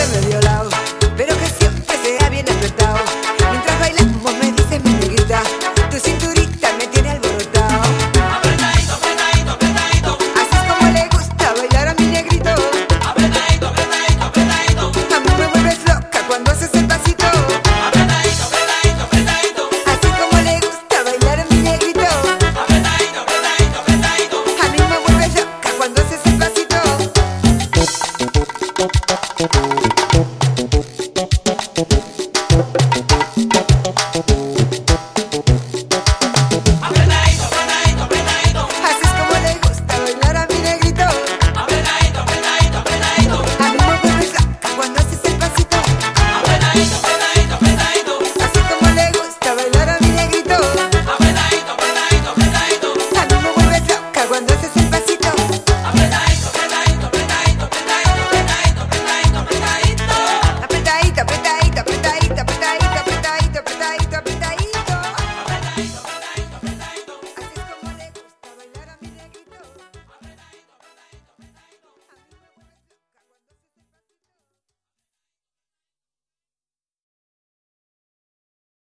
de medio lado, pero que siempre sea bien apretado. Mientras bailamos me dices mi negrita, tu cinturita me tiene alborotado. Apretadito, apretadito, apretadito. Así es como le gusta bailar a mi negrito. Apretadito, apretadito, apretadito. A mí me vuelves loca cuando haces el pasito. Apretadito, apretadito, apretadito. Así como le gusta bailar a mi negrito. Apretadito, apretadito, apretadito. A mí me vuelves loca cuando haces el pasito.